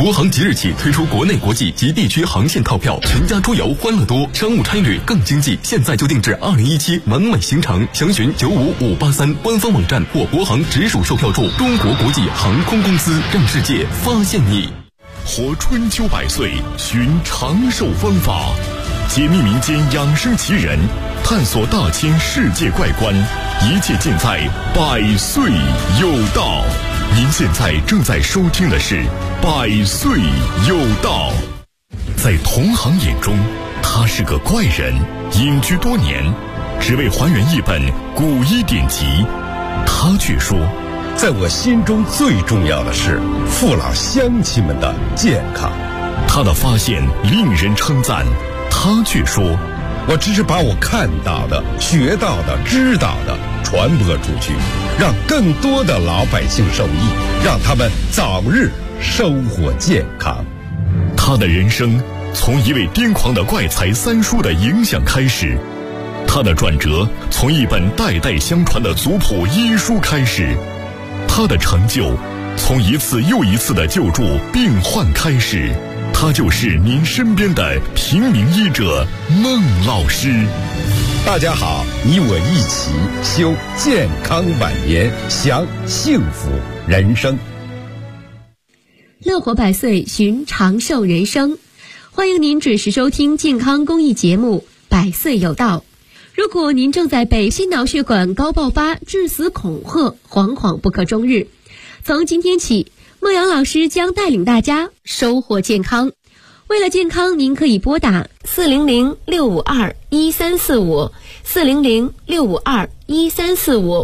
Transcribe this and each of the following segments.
国航即日起推出国内国际及地区航线套票，全家出游欢乐多，商务差旅更经济。现在就定制2017完美行程，详询95583官方网站或国航直属售票处。中国国际航空公司，让世界发现你。 活春秋百岁，寻长寿方法，解密民间养生奇人，探索大千世界怪观，一切尽在百岁有道。您现在正在收听的是百岁有道。在同行眼中，他是个怪人，隐居多年，只为还原一本古医典籍。他却说， 在我心中最重要的是父老乡亲们的健康。 他的发现令人称赞，他却说， 我只是把我看到的、学到的、知道的传播出去，让更多的老百姓受益，让他们早日生活健康。 他的人生从一位癫狂的怪才三叔的影响开始，他的转折从一本代代相传的族谱医书开始，他的成就从一次又一次的救助病患开始。他就是您身边的平民医者孟老师。 大家好，你我一起修健康晚年，享幸福人生。 乐活百岁，寻长寿人生。欢迎您准时收听健康公益节目《百岁有道》。如果您正在被心脑血管高爆发致死恐吓，惶惶不可终日，从今天起，孟阳老师将带领大家收获健康。为了健康，您可以拨打400-652-1345 400-652-1345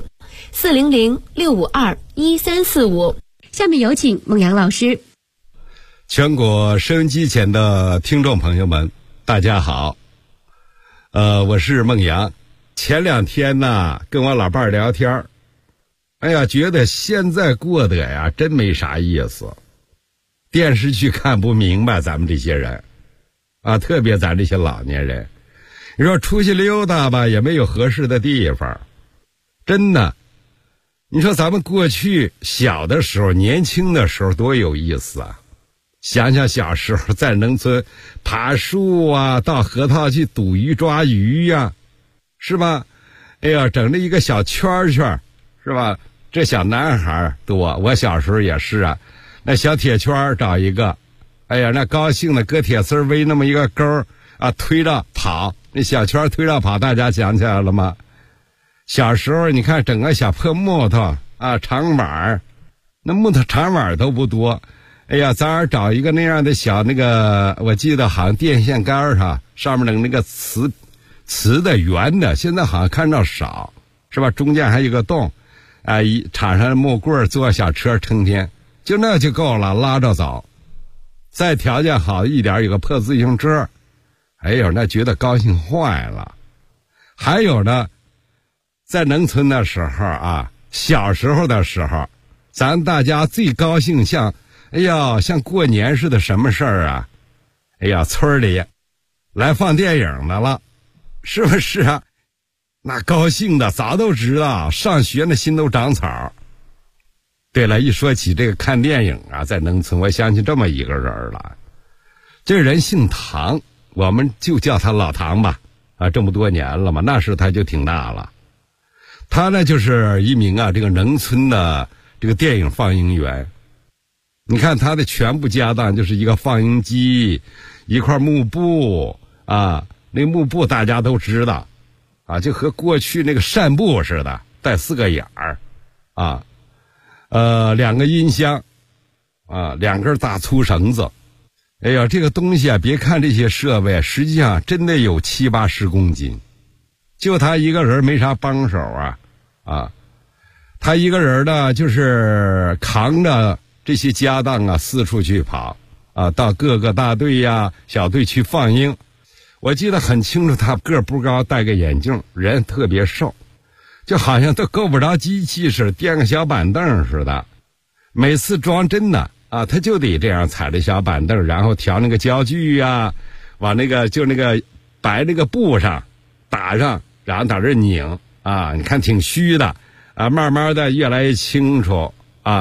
400-652-1345。下面有请孟阳老师。 全国收音机前的听众朋友们，大家好。我是孟阳。前两天呢，跟我老伴儿聊天，哎呀，觉得现在过得呀，真没啥意思。电视剧看不明白，咱们这些人啊，特别咱这些老年人，你说出去溜达吧，也没有合适的地方。真的，你说咱们过去小的时候，年轻的时候多有意思啊！想想小时候在农村爬树啊，到河套去捕鱼抓鱼呀，是吧？哎呀，整了一个小圈圈，是吧？这小男孩多，我小时候也是啊。那小铁圈找一个，哎呀，那高兴的搁铁丝围那么一个钩啊，推着跑，那小圈推着跑，大家想起来了吗？小时候你看整个小破木头啊，长板，那木头长板都不多，哎呀，咱儿找一个那样的小那个，我记得好像电线杆上面的那个瓷的圆的，现在好像看着少，是吧？中间还有个洞，啊，插上木棍坐小车成天。就那就够了，拉着走。再条件好一点，有个破自行车，哎呦，那觉得高兴坏了。还有呢，在农村的时候啊，小时候的时候，咱大家最高兴像过年似的，什么事儿啊？哎呀，村里来放电影的了，是不是啊？那高兴的早都知道，上学那心都长草。对了，一说起这个看电影啊，在农村我想起这么一个人了。这人姓唐，我们就叫他老唐吧。啊，这么多年了嘛，那时他就挺大了。他呢就是一名这个农村的这个电影放映员。你看他的全部家当就是一个放映机，一块幕布啊，那幕布大家都知道啊，就和过去那个扇布似的，带4个眼儿啊。2个音箱啊，2根大粗绳子。哎呀，这个东西啊，别看这些设备，实际上真的有70-80公斤。就他一个人没啥帮手啊，他一个人呢就是扛着这些家当啊，四处去跑啊，到各个大队呀、小队去放映。我记得很清楚，他个不高，戴个眼镜，人特别瘦。就好像都够不着机器似的，垫个小板凳似的。每次装帧呢啊，他就得这样踩着小板凳，然后调那个焦距啊，往那个白那个布上打上，然后在这拧啊，你看挺虚的啊，慢慢的越来越清楚啊，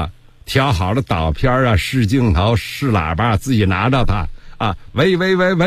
调好了导片啊，试镜头，试喇叭，自己拿着它啊，喂，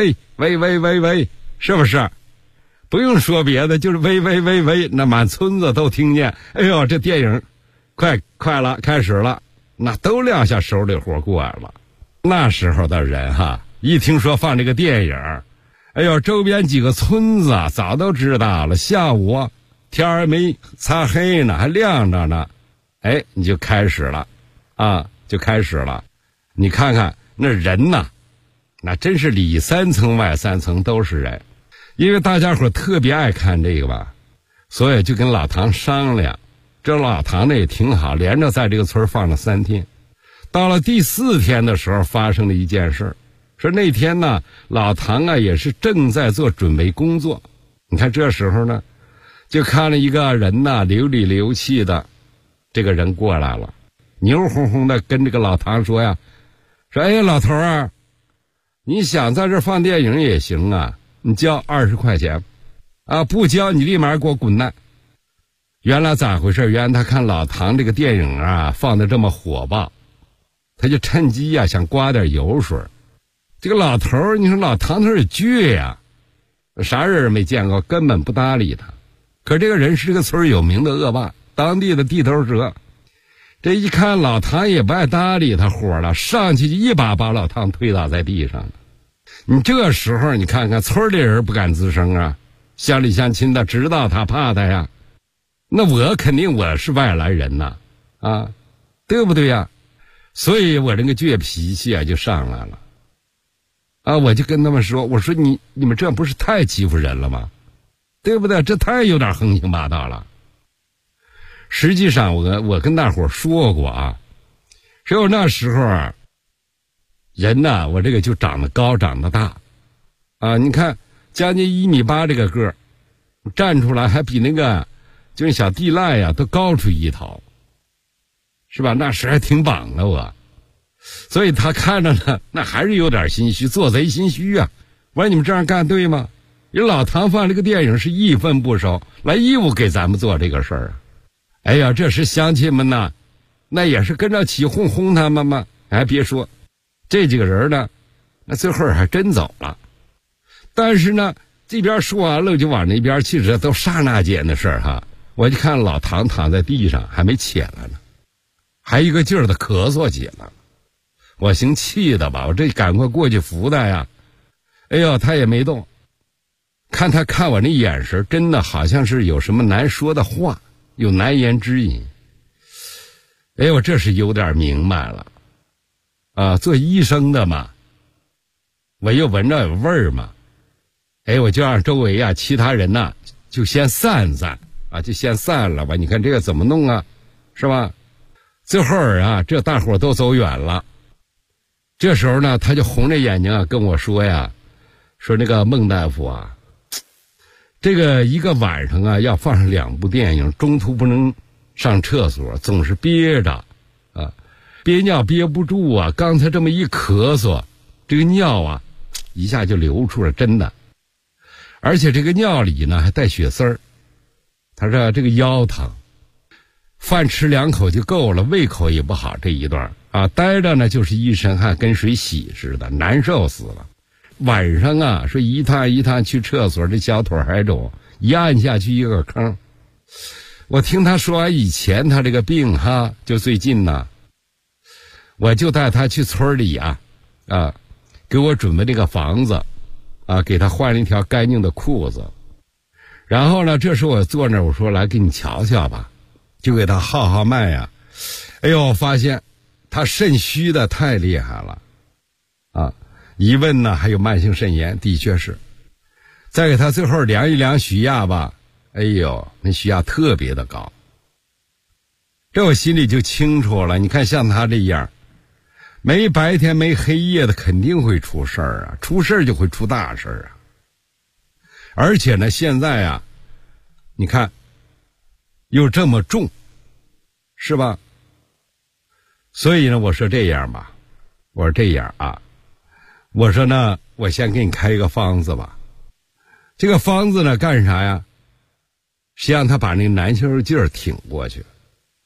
是不是？不用说别的，就是喂，那满村子都听见。哎呦，这电影快了，开始了，那都撂下手里活过来了。那时候的人哈，一听说放这个电影，哎呦，周边几个村子啊早都知道了。下午天儿没擦黑呢，还亮着呢，哎，你就开始了啊，就开始了。你看看那人呐，那真是里三层外三层都是人。因为大家伙特别爱看这个吧，所以就跟老唐商量。这老唐呢也挺好，连着在这个村放了3天。到了第4天的时候，发生了一件事，说那天呢，老唐啊也是正在做准备工作。你看这时候呢，就看了一个人呢，流里流气的，这个人过来了，牛哄哄的跟这个老唐说呀，说哎，老头啊，你想在这放电影也行啊，你交20块钱啊，不交你立马给我滚蛋。原来咋回事？原来他看老唐这个电影啊放的这么火爆，他就趁机呀想刮点油水。这个老头，你说老唐他是倔呀，啥人没见过，根本不搭理他。可这个人是这个村有名的恶霸，当地的地头蛇。这一看老唐也不爱搭理他火了，上去就一把把老唐推倒在地上。你这时候你看看村里人不敢吱声啊，乡里乡亲的知道他怕他呀。那我肯定我是外来人呐，啊，对不对呀？所以我这个倔脾气啊就上来了，啊，我就跟他们说，我说你们这不是太欺负人了吗？对不对？这太有点横行霸道了。实际上我跟大伙说过啊，只有那时候啊，人呐，我这个就长得高长得大，啊，你看将近1.8米这个个儿，站出来还比那个就是小地赖呀都高出一头，是吧？那时还挺棒的我，所以他看着呢，那还是有点心虚，做贼心虚啊。我说你们这样干对吗？人老唐放这个电影是一分不收，来义务给咱们做这个事儿啊。哎呀，这时乡亲们呐，那也是跟着起哄他们嘛。哎，别说这几个人呢，那最后还真走了。但是呢，这边说完了就往那边去，这都刹那间的事儿哈。我就看老唐躺在地上还没起来呢，还一个劲儿的咳嗽起来了。我行气的吧，我这赶快过去扶他呀。哎呦，他也没动。看他看我那眼神，真的好像是有什么难说的话，有难言之隐。哎，我这是有点明白了啊，做医生的嘛，我又闻着有味儿嘛。哎，我就让周围啊其他人呐就先散啊，就先散了吧。你看这个怎么弄啊，是吧？最后啊，这大伙都走远了。这时候呢，他就红着眼睛啊跟我说呀，说那个孟大夫啊，这个一个晚上啊要放上2部电影，中途不能上厕所，总是憋着啊，憋尿憋不住啊。刚才这么一咳嗽，这个尿啊一下就流出了，真的。而且这个尿里呢还带血丝儿。他说这个腰疼，饭吃2口就够了，胃口也不好，这一段啊待着呢就是一身汗，跟水洗似的，难受死了。晚上啊说一趟去厕所，这小腿还肿，一按下去一个坑。我听他说完以前他这个病哈，就最近呢，我就带他去村里啊给我准备这个房子啊，给他换了一条干净的裤子。然后呢，这时候我坐那儿，我说来给你瞧瞧吧，就给他号脉呀。哎呦，发现他肾虚的太厉害了啊！一问呢，还有慢性肾炎，的确是。再给他最后量一量血压吧，哎呦，那血压特别的高。这我心里就清楚了，你看像他这样，没白天没黑夜的，肯定会出事儿啊！出事儿就会出大事儿啊！而且呢，现在啊，你看又这么重，是吧？所以呢，我说这样吧，我说这样啊，我说呢，我先给你开一个方子吧。这个方子呢，干啥呀？是让他把那个难受劲儿挺过去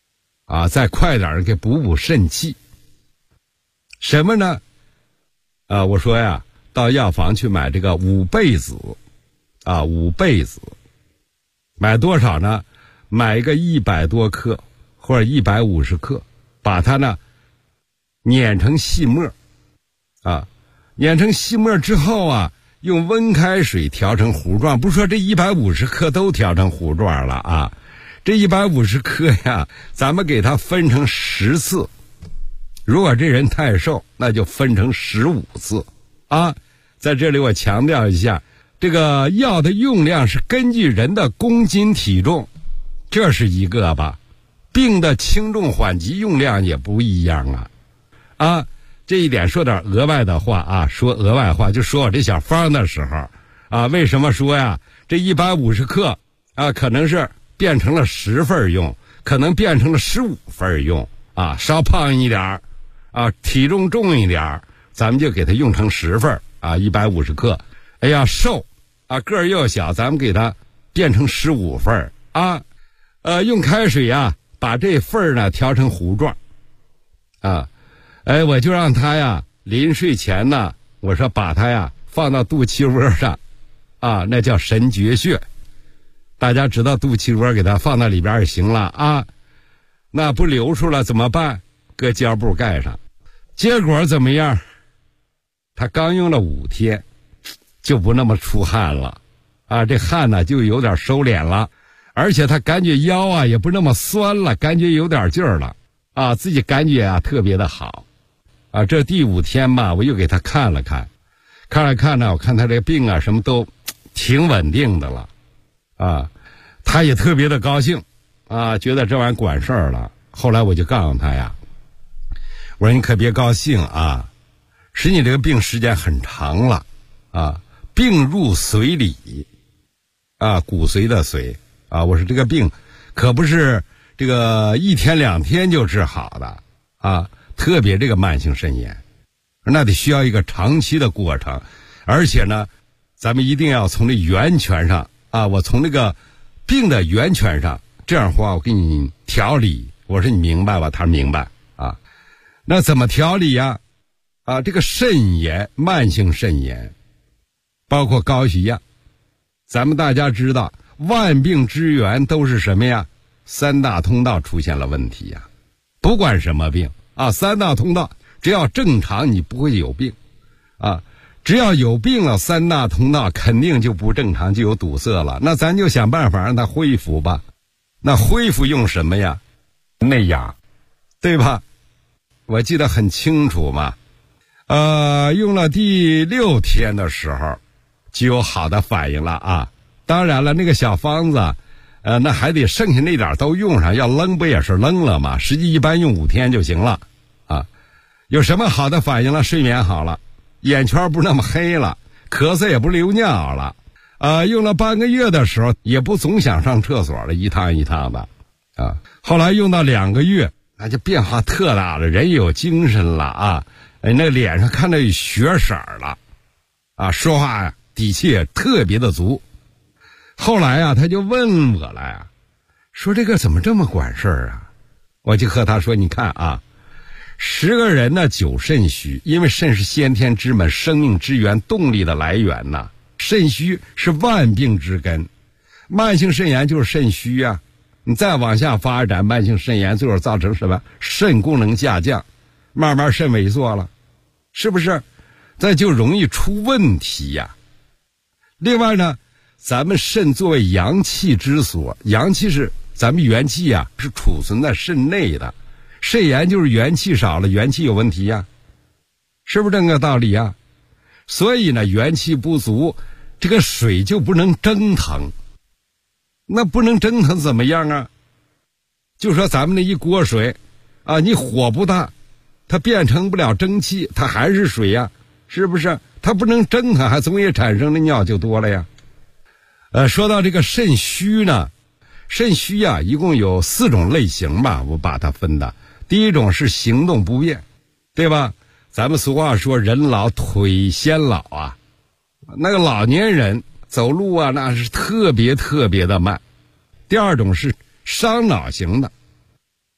啊，再快点给补肾气。什么呢？我说呀，到药房去买这个五倍子啊，五倍子，买多少呢？买一个100多克或者150克，把它呢碾成细末啊，碾成细末之后啊，用温开水调成糊状。不是说这150克都调成糊状了啊，这150克呀，咱们给它分成10次。如果这人太瘦，那就分成15次啊。在这里我强调一下，这个药的用量是根据人的公斤体重，这是一个吧。病的轻重缓急用量也不一样啊。这一点说点额外的话啊，说额外话，就说我这小方的时候啊，为什么说呀？这150克啊，可能是变成了10份用，可能变成了15份用啊，稍胖一点啊，体重重一点，咱们就给它用成10份啊，150克。哎呀，瘦啊，个儿又小，咱们给它变成15份啊。用开水啊，把这份呢调成糊状啊。我就让他呀，临睡前呢，我说把它呀放到肚脐窝上啊，那叫神阙穴。大家知道肚脐窝，给它放到里边就行了啊。那不流出了怎么办？搁胶布盖上。结果怎么样？他刚用了5天，就不那么出汗了啊，这汗呢就有点收敛了，而且他感觉腰啊也不那么酸了，感觉有点劲儿了啊，自己感觉啊特别的好啊。这第5天吧，我又给他看了看呢，我看他这个病啊什么都挺稳定的了啊，他也特别的高兴啊，觉得这玩意儿管事儿了。后来我就告诉他呀，我说你可别高兴啊，使你这个病时间很长了啊，病入髓里啊，骨髓的髓啊，我说这个病可不是这个1天2天就治好的啊，特别这个慢性肾炎，那得需要一个长期的过程，而且呢，咱们一定要从这源泉上啊，我从这个病的源泉上，这样的话我给你调理。我说你明白吧？他说明白啊。那怎么调理呀？啊，这个肾炎，慢性肾炎，包括高血压，咱们大家知道，万病之源都是什么呀？3大通道出现了问题呀。不管什么病啊，3大通道只要正常，你不会有病啊。只要有病了，3大通道肯定就不正常，就有堵塞了。那咱就想办法让它恢复吧。那恢复用什么呀？内养，对吧？我记得很清楚嘛。用了第6天的时候，就有好的反应了啊。当然了，那个小方子，那还得剩下那点都用上，要扔不也是扔了吗？实际一般用5天就行了啊。有什么好的反应了？睡眠好了，眼圈不那么黑了，咳嗽也不流尿了，用了半个月的时候，也不总想上厕所了，一趟一趟的啊。后来用到2个月，那就变化特大了，人也有精神了啊。那脸上看到有血色了啊，说话呀底气也特别的足。后来啊，他就问我了呀，说这个怎么这么管事儿啊？我就和他说，你看啊，10个人呢9肾虚，因为肾是先天之本，生命之源，动力的来源呐。肾虚是万病之根，慢性肾炎就是肾虚啊。你再往下发展，慢性肾炎最后造成什么？肾功能下降，慢慢肾萎缩了，是不是？这就容易出问题呀。另外呢，咱们肾作为阳气之所，阳气是咱们元气啊，是储存在肾内的。肾炎就是元气少了，元气有问题呀，是不是这个道理呀？所以呢，元气不足，这个水就不能蒸腾。那不能蒸腾怎么样啊？就说咱们那一锅水啊，你火不大，它变成不了蒸汽，它还是水呀，是不是？它不能蒸腾，还总也产生的尿就多了呀。说到这个肾虚呢，肾虚啊，一共有4种类型吧，我把它分的。第一种是行动不便，对吧？咱们俗话说人老腿先老啊，那个老年人走路啊，那是特别特别的慢。第二种是伤脑型的，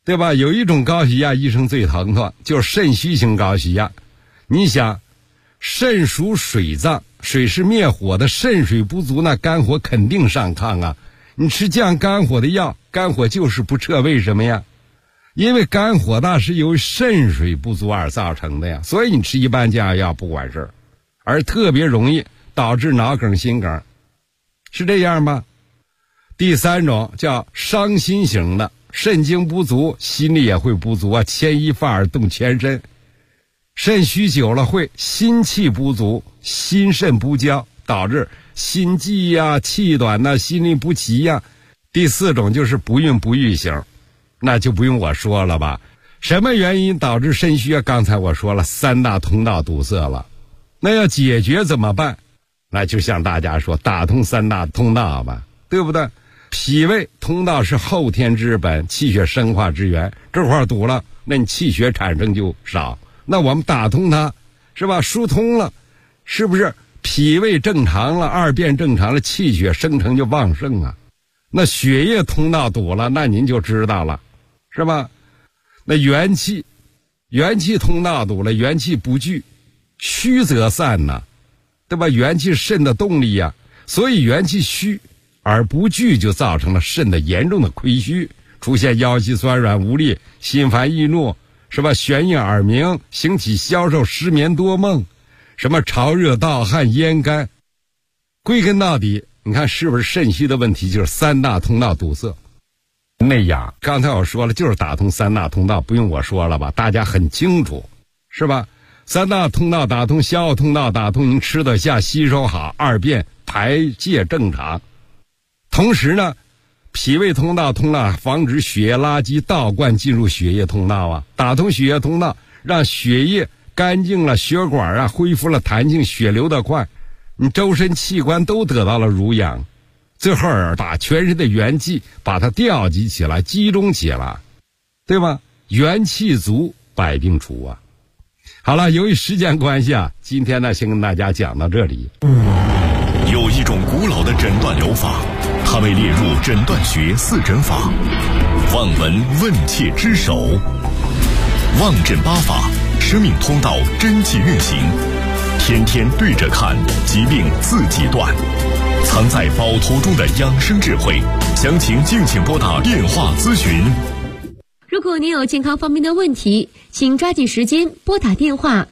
对吧？有一种高血压医生最疼痛，就是肾虚型高血压。你想，肾属水脏，水是灭火的，肾水不足，那肝火肯定上亢啊。你吃降肝火的药，肝火就是不撤，为什么呀？因为肝火大是由于肾水不足而造成的呀，所以你吃一般降药不管事儿，而特别容易导致脑梗、心梗，是这样吗？第三种叫伤心型的，肾精不足，心力也会不足啊，牵一发而动全身。肾虚久了会心气不足，心肾不交，导致心悸呀、气短呐、心律不齐呀。第四种就是不孕不育型，那就不用我说了吧。什么原因导致肾虚啊？刚才我说了，3大通道堵塞了。那要解决怎么办？那就像大家说，打通3大通道吧，对不对？脾胃通道是后天之本，气血生化之源，这块堵了，那你气血产生就少。那我们打通它，是吧？疏通了，是不是脾胃正常了，二便正常了，气血生成就旺盛啊？那血液通道堵了，那您就知道了，是吧？那元气通道堵了，元气不聚，虚则散呐，对吧？元气是肾的动力呀，所以元气虚而不聚，就造成了肾的严重的亏虚，出现腰膝酸软无力、心烦易怒，是吧？眩晕耳鸣、形体消瘦、失眠多梦，什么潮热盗汗、咽干。归根到底，你看是不是肾虚的问题？就是3大通道堵塞。内养刚才我说了，就是打通3大通道，不用我说了吧，大家很清楚，是吧？3大通道打通，消化通道打通，您吃得下，吸收好，二便排泄正常。同时呢，脾胃通道通了，防止血液垃圾倒灌进入血液通道啊，打通血液通道，让血液干净了，血管啊恢复了弹性，血流得快，你周身器官都得到了濡养，最后把全身的元气把它调集起来，集中起来，对吧？元气足，百病除啊。好了，由于时间关系啊，今天呢先跟大家讲到这里。 有一种古老的诊断疗法，它被列入诊断学4诊法，望闻问切之首，望诊8法，生命通道真气运行，天天对着看，疾病自己断，藏在宝图中的养生智慧，详情敬请拨打电话咨询。 如果您有健康方面的问题，请抓紧时间拨打电话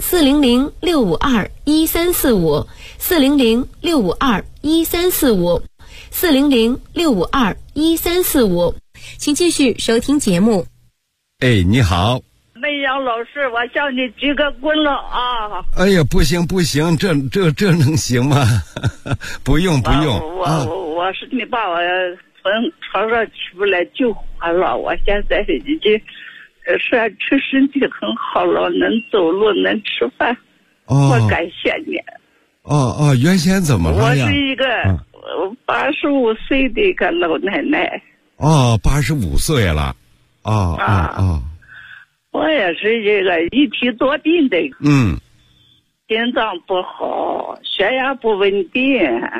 400-652-1345 400-652-1345 400-652-1345，请继续收听节目。 哎，你好， 梅阳老师，我向你鞠个躬了啊！ 哎呀，不行，这能行吗？不用。 我是你把我从床上起不来救活了，我现在已经身体很好了，能走路，能吃饭。我感谢你。 原先怎么了呀？ 我是一个85岁的一个老奶奶。 85岁了。 我也是一个一体多病的。心脏不好，血压不稳定。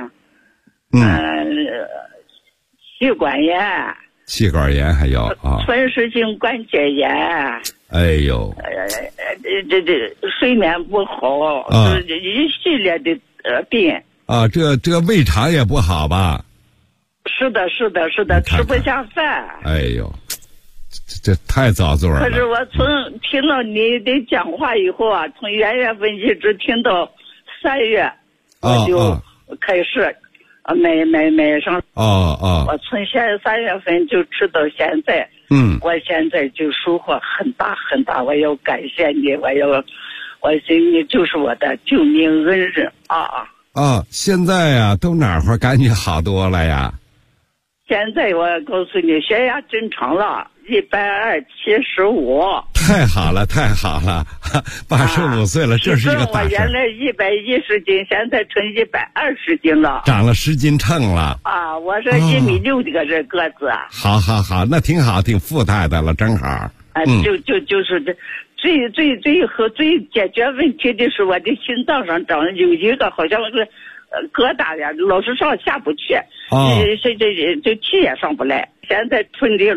气管炎还有风湿性关节炎。 哎呦， 这睡眠不好，一系列的病。 这胃肠也不好吧？ 是的，吃不下饭。 哎呦，这太遭罪了。 可是我从听到你的讲话以后啊，从元月份一直听到3月，我就开始买上。我从3月份就吃到现在。我现在就收获很大，我要感谢你，我心里就是我的救命恩人啊！ 现在呀，都哪会儿感觉好多了呀？ 现在我告诉你，血压正常了，120/75。 太好了，85岁了，这是一个大事。 我原来110斤，现在成120斤了， 长了10斤秤了。 我是1.6米的个子。 好，那挺好，挺富态的了，正好。 就是这最后最解决问题的是我的心脏上长有一个好像是疙瘩呀，老是上下不去。这气也上不来，现在顺利了。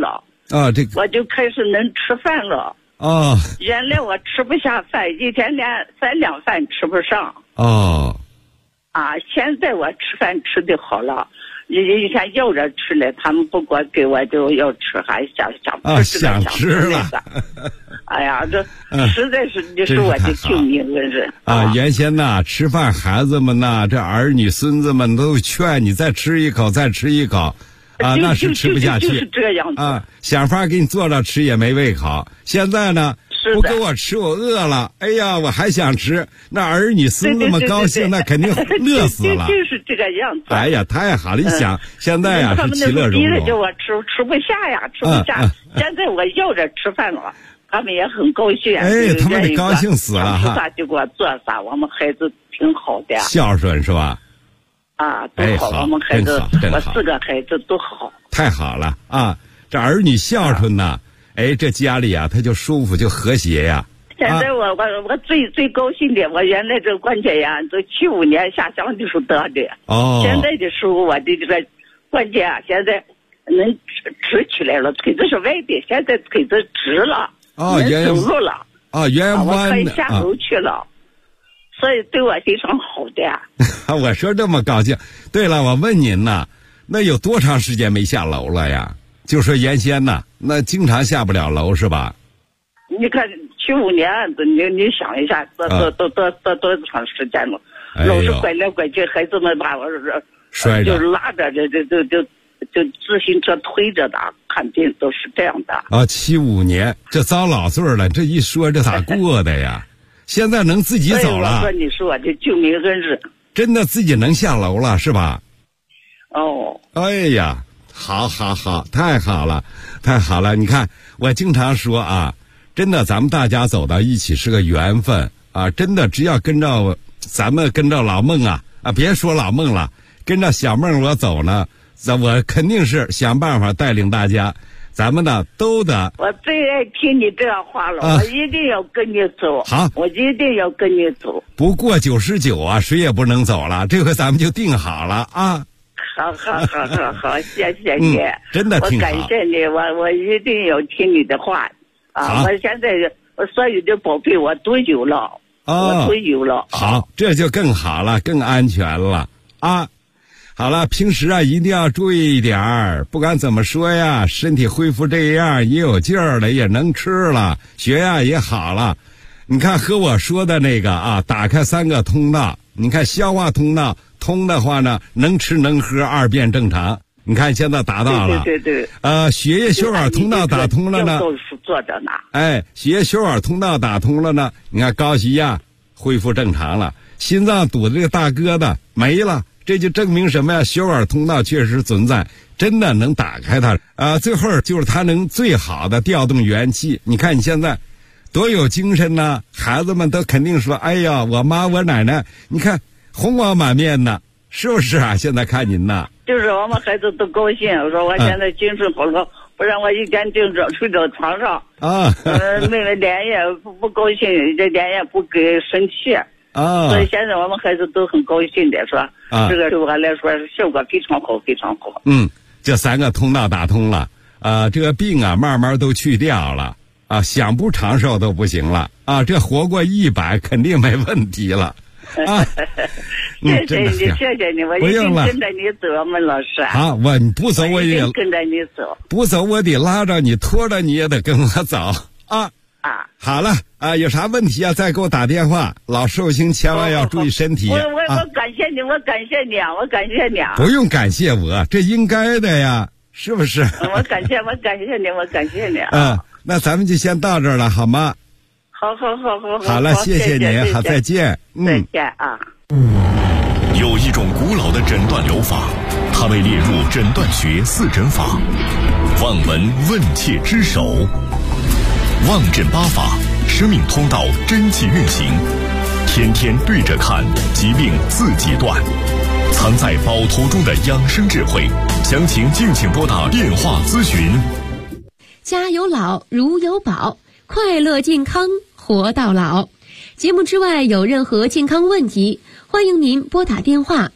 啊， 我就开始能吃饭了。 哦， 原来我吃不下饭，一天连3两饭吃不上。 哦， 现在我吃饭吃的好了，以前要着吃了，他们不管给我就要吃，还想吃了。哎呀，这实在是你是我的救命恩人原先呐，吃饭孩子们呐，这儿女孙子们都劝你再吃一口，再吃一口。那是吃不下去， 就是这样子想法给你做着吃也没胃口。现在呢，不给我吃，我饿了。哎呀，我还想吃。那儿女孙子们高兴，那肯定乐死了。 就是这个样子。 哎呀，太好了！你想，现在呀是其乐融融。 他们那叫我吃不下呀，吃不下。现在我要着吃饭了，他们也很高兴。 哎，他们得高兴死了哈！啥就给我做啥，我们孩子挺好的。 孝顺是吧？ 都好，我们孩子，我4个孩子都好， 太好了啊！这儿女孝顺呐，这家里啊，他就舒服，就和谐呀。 现在我最高兴的，我原来这关节炎，都75年下乡的时候得的。现在的时候我的这个关节啊，现在能直起来了，腿子是歪的，现在腿子直了，能走路了。 原我可以下楼去了。所以对我非常好的。 我说这么高兴。对了，我问您呐，那有多长时间没下楼了呀？就说原先呐，那经常下不了楼是吧？ 你看75年，你想一下，多长时间了？老是拐来拐去，孩子们把我摔着， 就拉着，就自行车推着的，肯定都是这样的。 75年，这遭老岁了，这一说这咋过的呀？现在能自己走了。 我说你是我的救命恩人。 真的自己能下楼了是吧？哎呀，好，太好了，太好了！你看，我经常说啊，真的，咱们大家走到一起是个缘分啊！真的，只要咱们跟着老孟别说老孟了，跟着小孟我走呢，我肯定是想办法带领大家。咱们呢都得。 我最爱听你这样话了，我一定要跟你走。 好， 我一定要跟你走。 不过99谁也不能走了，这回咱们就定好了啊。 好，谢谢你， 真的挺好。 我感谢你，我一定要听你的话我现在我所有的宝贝我都有了，我都有了。 好，这就更好了，更安全了啊。好了，平时一定要注意一点儿，不管怎么说呀，身体恢复这样也有劲儿了，也能吃了，血压也好了。你看和我说的那个打开3个通道，你看消化通道通的话呢，能吃能喝2便正常。你看现在达到了。 对。 血液血管通道打通了呢。 做着呢。 血液血管通道打通了呢，你看高血压恢复正常了，心脏堵的这个大疙瘩没了。这就证明什么呀？血管通道确实存在，真的能打开它最后就是它能最好的调动元气。你看你现在多有精神呐！孩子们都肯定说：“哎呀，我妈我奶奶，你看红光满面的，是不是啊？”现在看您呐， 就是我们孩子都高兴。我说我现在精神好了，不然我一天就睡到床上妹妹连夜不高兴，这连夜不给生气。所以现在我们孩子都很高兴的说，这个对我来说效果非常好，非常好。 这3个通道打通了，这个病慢慢都去掉了想不长寿都不行了这活过100肯定没问题了谢谢你，我一定跟着你走，孟老师。 好，你不走我也跟着你走， 不走我得拉着你，拖着你也得跟我走好了有啥问题再给我打电话。老寿星千万要注意身体。 我感谢你，我感谢你不用感谢我，这应该的呀，是不是？ 我感谢你那咱们就先到这儿了，好吗？好了，谢谢您，好，再见。 再见有一种古老的诊断疗法，它被列入诊断学4诊法，望闻问切之首。望诊8法，生命通道真气运行，天天对着看，疾病自己断。藏在宝图中的养生智慧，详情敬请拨打电话咨询。 家有老，如有宝，快乐健康活到老。节目之外有任何健康问题，欢迎您拨打电话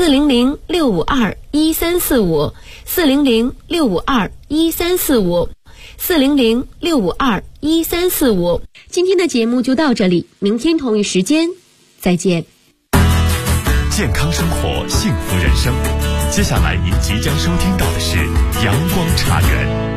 400-652-1345，400-652-1345。 400-652-1345。今天的节目就到这里，明天同一时间再见。 健康生活，幸福人生。接下来您即将收听到的是阳光茶园。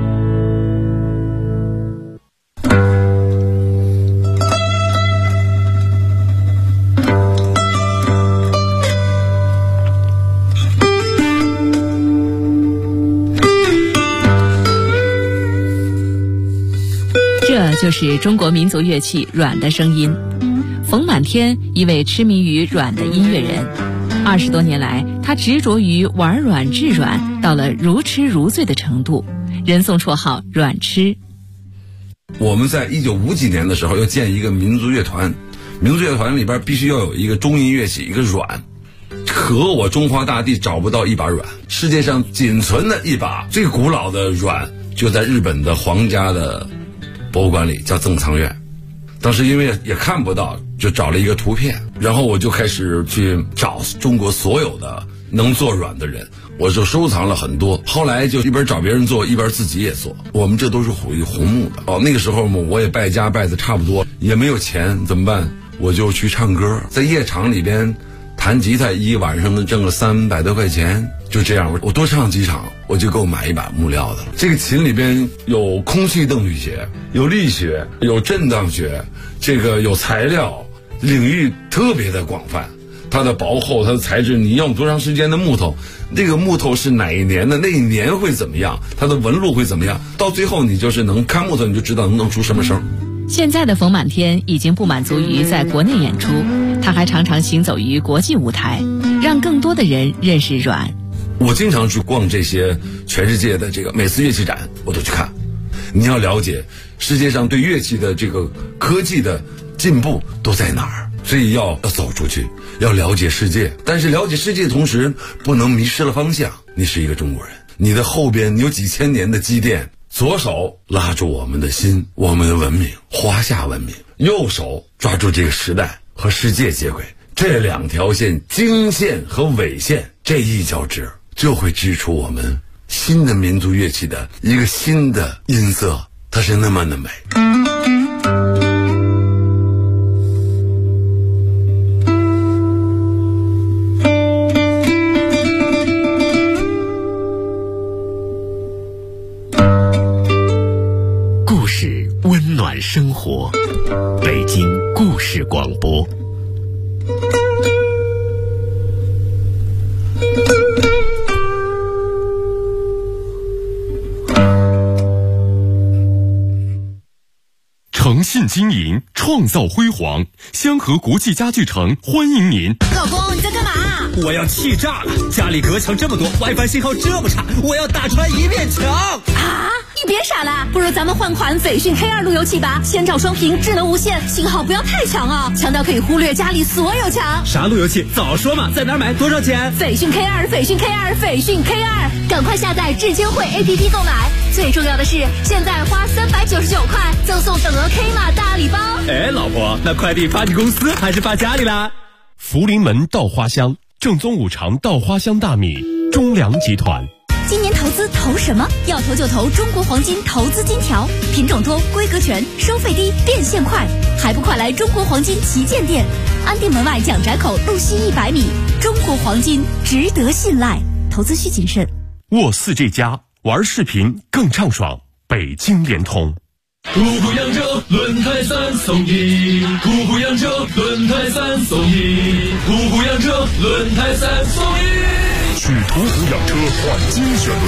这就是中国民族乐器阮的声音。冯满天，一位痴迷于阮的音乐人，20多年来，他执着于玩阮制阮，到了如痴如醉的程度，人送绰号阮痴。 我们在1950几年的时候要建一个民族乐团，民族乐团里边必须要有一个中音乐器，一个阮。可我中华大地找不到一把阮，世界上仅存的一把最古老的阮就在日本的皇家的博物馆里，叫赠藏院。当时因为也看不到，就找了一个图片，然后我就开始去找中国所有的能做阮的人，我就收藏了很多。后来就一边找别人做，一边自己也做。我们这都是属于红木的。那个时候我也败家败的差不多，也没有钱，怎么办？我就去唱歌，在夜场里边弹吉他，一晚上能挣个300多块钱。就这样，我多唱几场，我就够买一把木料的了。这个琴里边有空气动力学，有力学，有震荡学，这个有材料，领域特别的广泛。它的薄厚，它的材质，你用多长时间的木头，那个木头是哪一年的，那一年会怎么样，它的纹路会怎么样，到最后你就是能看木头，你就知道能弄出什么声。 现在的冯满天已经不满足于在国内演出，他还常常行走于国际舞台，让更多的人认识阮。 我经常去逛这些全世界的这个每次乐器展，我都去看。你要了解世界上对乐器的这个科技的进步都在哪儿，所以要走出去，要了解世界。但是了解世界的同时，不能迷失了方向。你是一个中国人，你的后边有几千年的积淀，左手拉住我们的心，我们的文明，华夏文明；右手抓住这个时代和世界接轨。这两条线，经线和纬线，这一交织，就会织出我们新的民族乐器的一个新的音色，它是那么的美。 故事温暖生活，北京故事广播。诚信经营，创造辉煌。香河国际家具城欢迎您。 老公，你在干嘛？ 我要气炸了！家里隔墙这么多， WiFi 信号这么差，我要打穿一面墙啊！你别傻了，不如咱们换款斐讯 K2 路由器吧，先兆双频，智能无线，信号不要太强啊，强到可以忽略家里所有墙。 啥路由器？早说嘛！在哪儿买？多少钱？ 斐讯 K2， 斐讯 K2， 斐讯 K2， 赶快下载智监会 APP 购买。最重要的是，现在花399块赠送等额 K 码大礼包。 哎，老婆，那快递发你公司还是发家里啦？ 福临门稻花香，正宗五常稻花香大米，中粮集团。 今年投资投什么？要投就投中国黄金投资金条，品种多，规格全，收费低，变现快，还不快来中国黄金旗舰店，安定门外蒋宅口路西100米。中国黄金值得信赖，投资需谨慎。 沃4G+玩视频更畅爽，北京联通。 途虎扬州轮胎3送1，途虎扬州轮胎3送1，途虎扬州轮胎3送1。 去途虎养车换精选轮